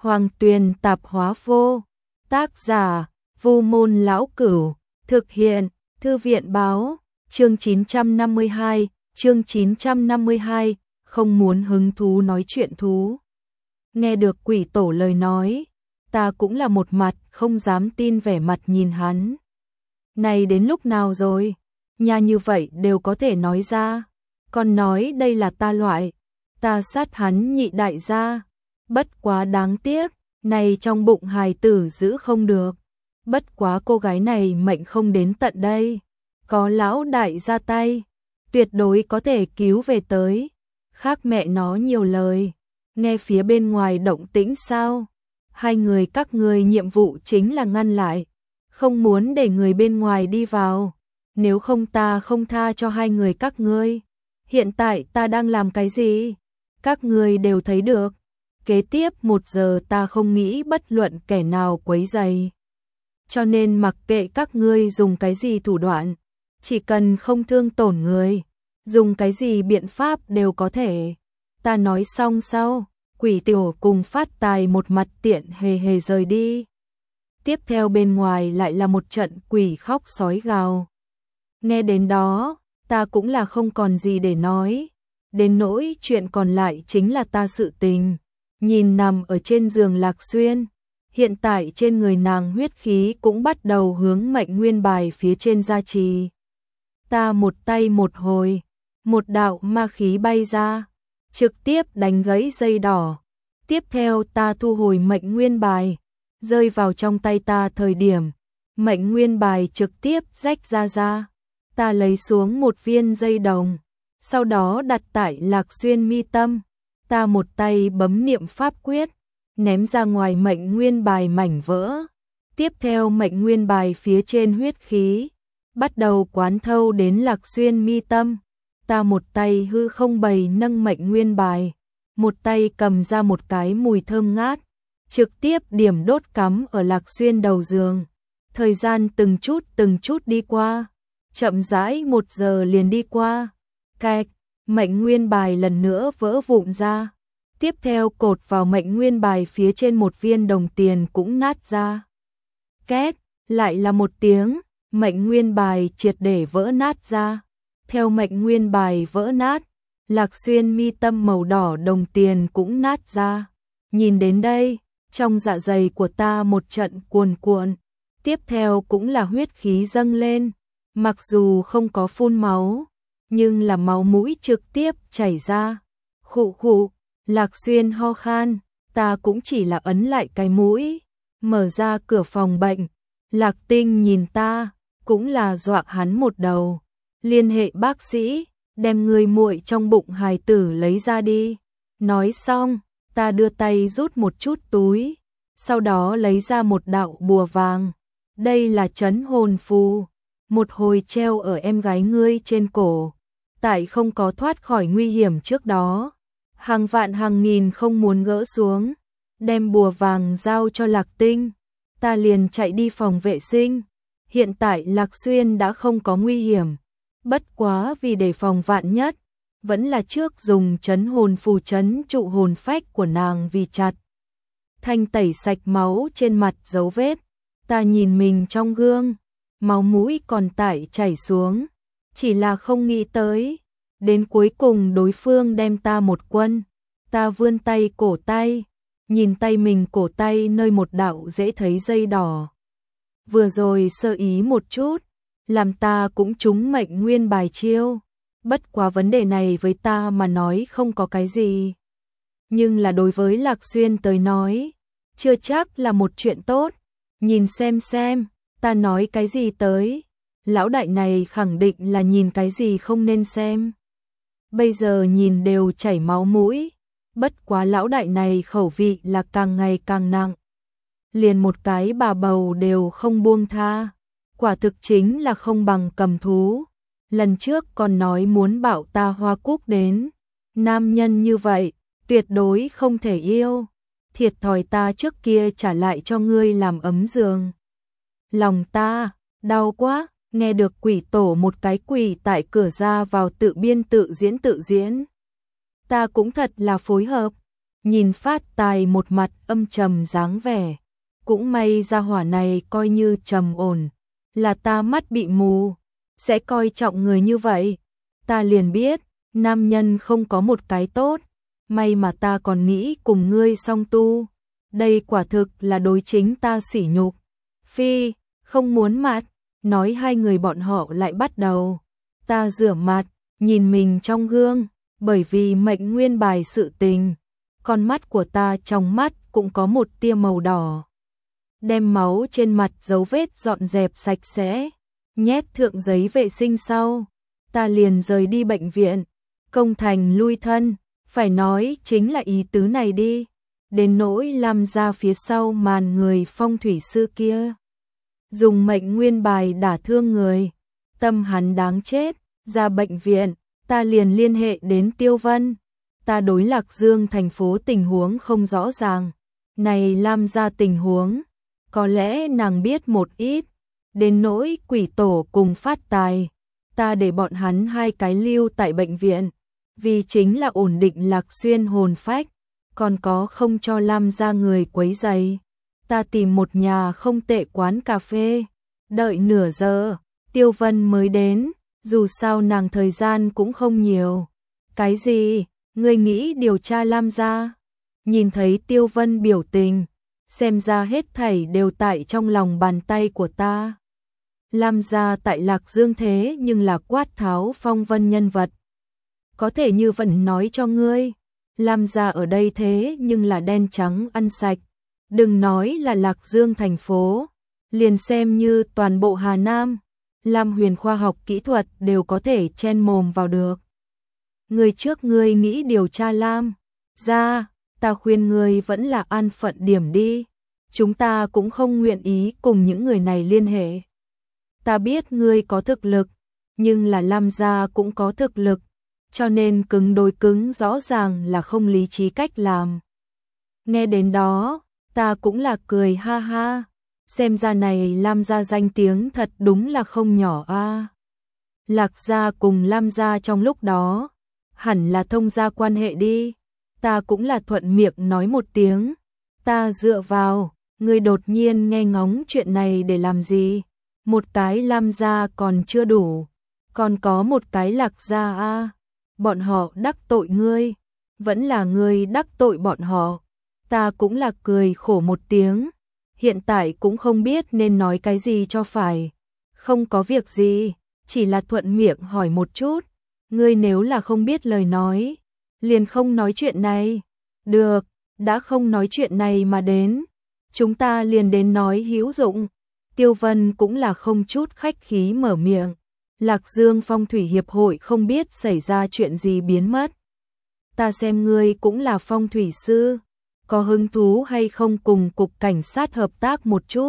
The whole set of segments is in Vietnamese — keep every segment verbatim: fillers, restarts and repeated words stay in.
Hoàng Tuyền Tạp Hóa Vô. Tác giả: Vu Môn Lão Cửu. Thực hiện: Thư viện Báo. Chương chín trăm năm mươi hai, chương chín trăm năm mươi hai, không muốn hứng thú nói chuyện thú. Nghe được quỷ tổ lời nói, ta cũng là một mặt không dám tin vẻ mặt nhìn hắn. Này đến lúc nào rồi? Nhà như vậy đều có thể nói ra. Còn nói đây là ta loại. Ta sát hắn nhị đại gia. Bất quá đáng tiếc, này trong bụng hài tử giữ không được. Bất quá cô gái này mệnh không đến tận đây. Có lão đại ra tay, tuyệt đối có thể cứu về tới. Khác mẹ nó nhiều lời. Nghe phía bên ngoài động tĩnh sao? Hai người các ngươi nhiệm vụ chính là ngăn lại. Không muốn để người bên ngoài đi vào. Nếu không ta không tha cho hai người các ngươi. Hiện tại ta đang làm cái gì? Các ngươi đều thấy được. Kế tiếp một giờ ta không nghĩ bất luận kẻ nào quấy rầy. Cho nên mặc kệ các ngươi dùng cái gì thủ đoạn, chỉ cần không thương tổn người, dùng cái gì biện pháp đều có thể. Ta nói xong sau, quỷ tiểu cùng Phát Tài một mặt tiện hề hề rời đi. Tiếp theo bên ngoài lại là một trận quỷ khóc sói gào. Nghe đến đó, ta cũng là không còn gì để nói. Đến nỗi chuyện còn lại chính là ta sự tình. Nhìn nằm ở trên giường Lạc Xuyên, hiện tại trên người nàng huyết khí cũng bắt đầu hướng mệnh nguyên bài phía trên gia trì. Ta một tay một hồi, một đạo ma khí bay ra, trực tiếp đánh gãy dây đỏ. Tiếp theo ta thu hồi mệnh nguyên bài, rơi vào trong tay ta thời điểm, mệnh nguyên bài trực tiếp rách ra ra. Ta lấy xuống một viên dây đồng, sau đó đặt tại Lạc Xuyên mi tâm. Ta một tay bấm niệm pháp quyết, ném ra ngoài mệnh nguyên bài mảnh vỡ. Tiếp theo mệnh nguyên bài phía trên huyết khí bắt đầu quán thâu đến Lạc Xuyên mi tâm. Ta một tay hư không bày nâng mệnh nguyên bài, một tay cầm ra một cái mùi thơm ngát, trực tiếp điểm đốt cắm ở Lạc Xuyên đầu giường. Thời gian từng chút từng chút đi qua, chậm rãi một giờ liền đi qua. Cạch, mệnh nguyên bài lần nữa vỡ vụn ra. Tiếp theo cột vào mệnh nguyên bài phía trên một viên đồng tiền cũng nát ra. Két, lại là một tiếng, mệnh nguyên bài triệt để vỡ nát ra. Theo mệnh nguyên bài vỡ nát, Lạc Xuyên mi tâm màu đỏ đồng tiền cũng nát ra. Nhìn đến đây, trong dạ dày của ta một trận cuồn cuộn. Tiếp theo cũng là huyết khí dâng lên. Mặc dù không có phun máu, nhưng là máu mũi trực tiếp chảy ra. Khụ khụ, Lạc Xuyên ho khan, ta cũng chỉ là ấn lại cái mũi, mở ra cửa phòng bệnh. Lạc Tinh nhìn ta, cũng là dọa hắn một đầu. Liên hệ bác sĩ, đem người muội trong bụng hài tử lấy ra đi. Nói xong, ta đưa tay rút một chút túi, sau đó lấy ra một đạo bùa vàng. Đây là trấn hồn phù, một hồi treo ở em gái ngươi trên cổ. Tại không có thoát khỏi nguy hiểm trước đó, hàng vạn hàng nghìn không muốn gỡ xuống, đem bùa vàng giao cho Lạc Tinh. Ta liền chạy đi phòng vệ sinh. Hiện tại Lạc Xuyên đã không có nguy hiểm, bất quá vì đề phòng vạn nhất, vẫn là trước dùng trấn hồn phù trấn trụ hồn phách của nàng vì chặt. Thanh tẩy sạch máu trên mặt dấu vết. Ta nhìn mình trong gương, máu mũi còn tải chảy xuống, chỉ là không nghĩ tới. Đến cuối cùng đối phương đem ta một quân. Ta vươn tay cổ tay, nhìn tay mình cổ tay nơi một đạo dễ thấy dây đỏ. Vừa rồi sơ ý một chút, làm ta cũng trúng mệnh nguyên bài chiêu. Bất quá vấn đề này với ta mà nói không có cái gì. Nhưng là đối với Lạc Xuyên tới nói, chưa chắc là một chuyện tốt. Nhìn xem xem, ta nói cái gì tới. Lão đại này khẳng định là nhìn cái gì không nên xem. Bây giờ nhìn đều chảy máu mũi. Bất quá lão đại này khẩu vị là càng ngày càng nặng. Liền một cái bà bầu đều không buông tha. Quả thực chính là không bằng cầm thú. Lần trước còn nói muốn bảo ta Hoa Cúc đến. Nam nhân như vậy, tuyệt đối không thể yêu. Thiệt thòi ta trước kia trả lại cho ngươi làm ấm giường. Lòng ta, đau quá. Nghe được quỷ tổ một cái quỷ tại cửa ra vào tự biên tự diễn tự diễn. Ta cũng thật là phối hợp. nhìn Phát Tài một mặt âm trầm dáng vẻ. Cũng may gia hỏa này coi như trầm ổn, là ta mắt bị mù, sẽ coi trọng người như vậy. Ta liền biết, nam nhân không có một cái tốt, may mà ta còn nghĩ cùng ngươi song tu. Đây quả thực là đối chính ta sỉ nhục. Phi, không muốn mặt, nói hai người bọn họ lại bắt đầu. Ta rửa mặt, nhìn mình trong gương, bởi vì mệnh nguyên bài sự tình. Con mắt của ta trong mắt cũng có một tia màu đỏ. Đem máu trên mặt dấu vết dọn dẹp sạch sẽ, nhét thượng giấy vệ sinh sau. Ta liền rời đi bệnh viện, công thành lui thân, phải nói chính là ý tứ này đi. Đến nỗi làm ra phía sau màn người phong thủy sư kia. Dùng mệnh nguyên bài đả thương người, tâm hắn đáng chết, ra bệnh viện, ta liền liên hệ đến Tiêu Vân. Ta đối Lạc Dương thành phố tình huống không rõ ràng, này làm ra tình huống, có lẽ nàng biết một ít. Đến nỗi quỷ tổ cùng Phát Tài, ta để bọn hắn hai cái lưu tại bệnh viện, vì chính là ổn định Lạc Xuyên hồn phách, còn có không cho Lam gia người quấy rầy. Ta tìm một nhà không tệ quán cà phê, đợi nửa giờ, Tiêu Vân mới đến, dù sao nàng thời gian cũng không nhiều. Cái gì? Ngươi nghĩ điều tra Lam gia? Nhìn thấy Tiêu Vân biểu tình, xem ra hết thảy đều tại trong lòng bàn tay của ta. Lam gia tại Lạc Dương thế nhưng là quát tháo phong vân nhân vật. Có thể như vẫn nói cho ngươi, Lam gia ở đây thế nhưng là đen trắng ăn sạch. Đừng nói là Lạc Dương thành phố, liền xem như toàn bộ Hà Nam, Lam Huyền khoa học kỹ thuật đều có thể chen mồm vào được. Người trước ngươi nghĩ điều tra Lam gia, ta khuyên ngươi vẫn là an phận điểm đi. Chúng ta cũng không nguyện ý cùng những người này liên hệ. Ta biết ngươi có thực lực, nhưng là Lam gia cũng có thực lực, cho nên cứng đối cứng rõ ràng là không lý trí cách làm. Nghe đến đó, ta cũng là cười ha ha, xem ra này Lam gia danh tiếng thật đúng là không nhỏ a. À. Lạc gia cùng Lam gia trong lúc đó, hẳn là thông gia quan hệ đi. Ta cũng là thuận miệng nói một tiếng, ta dựa vào, ngươi đột nhiên nghe ngóng chuyện này để làm gì? Một cái Lam gia còn chưa đủ, còn có một cái Lạc gia a. À. Bọn họ đắc tội ngươi, vẫn là ngươi đắc tội bọn họ. Ta cũng là cười khổ một tiếng, hiện tại cũng không biết nên nói cái gì cho phải. Không có việc gì, chỉ là thuận miệng hỏi một chút. Ngươi nếu là không biết lời nói, liền không nói chuyện này. Được, đã không nói chuyện này mà đến, chúng ta liền đến nói hữu dụng. Tiêu Vân cũng là không chút khách khí mở miệng. Lạc Dương Phong Thủy Hiệp hội không biết xảy ra chuyện gì biến mất. Ta xem ngươi cũng là phong thủy sư, có hứng thú hay không cùng cục cảnh sát hợp tác một chút?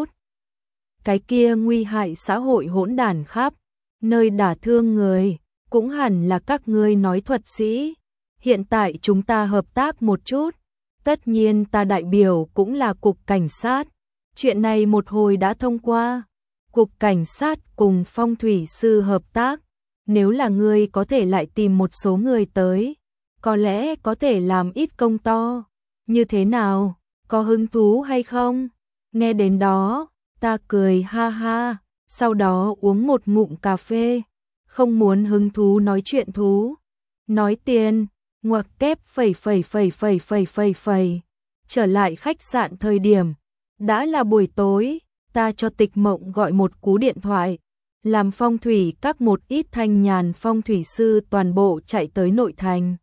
Cái kia nguy hại xã hội hỗn đản khắp nơi đả thương người, cũng hẳn là các ngươi nói thuật sĩ. Hiện tại chúng ta hợp tác một chút, tất nhiên ta đại biểu cũng là cục cảnh sát. Chuyện này một hồi đã thông qua, cục cảnh sát cùng phong thủy sư hợp tác. Nếu là ngươi có thể lại tìm một số người tới, có lẽ có thể làm ít công to. Như thế nào, có hứng thú hay không? Nghe đến đó, ta cười ha ha, sau đó uống một ngụm cà phê. Không muốn hứng thú nói chuyện thú, nói tiền, ngoặc kép phẩy phẩy phẩy phẩy phẩy phẩy phẩy. Trở lại khách sạn thời điểm, đã là buổi tối, ta cho Tịch Mộng gọi một cú điện thoại, làm phong thủy các một ít thanh nhàn phong thủy sư toàn bộ chạy tới nội thành.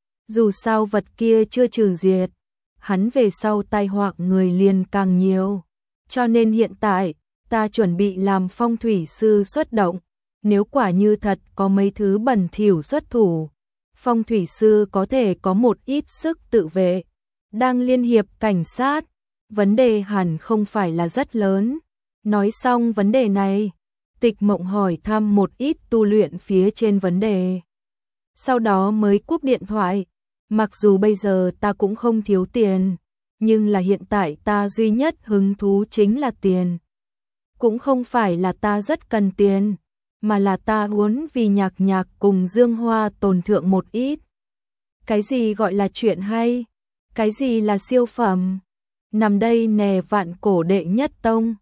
Dù sao vật kia chưa trừ diệt, hắn về sau tai họa người liền càng nhiều, cho nên hiện tại ta chuẩn bị làm phong thủy sư xuất động. Nếu quả như thật có mấy thứ bẩn thỉu xuất thủ, phong thủy sư có thể có một ít sức tự vệ. Đang liên hiệp cảnh sát, vấn đề hẳn không phải là rất lớn. Nói xong vấn đề này, Tịch Mộng hỏi thăm một ít tu luyện phía trên vấn đề. Sau đó mới cúp điện thoại. Mặc dù bây giờ ta cũng không thiếu tiền, nhưng là hiện tại ta duy nhất hứng thú chính là tiền. Cũng không phải là ta rất cần tiền, mà là ta muốn vì nhạc nhạc cùng Dương Hoa tồn thượng một ít. Cái gì gọi là chuyện hay? Cái gì là siêu phẩm? Nằm đây nè vạn cổ đệ nhất tông.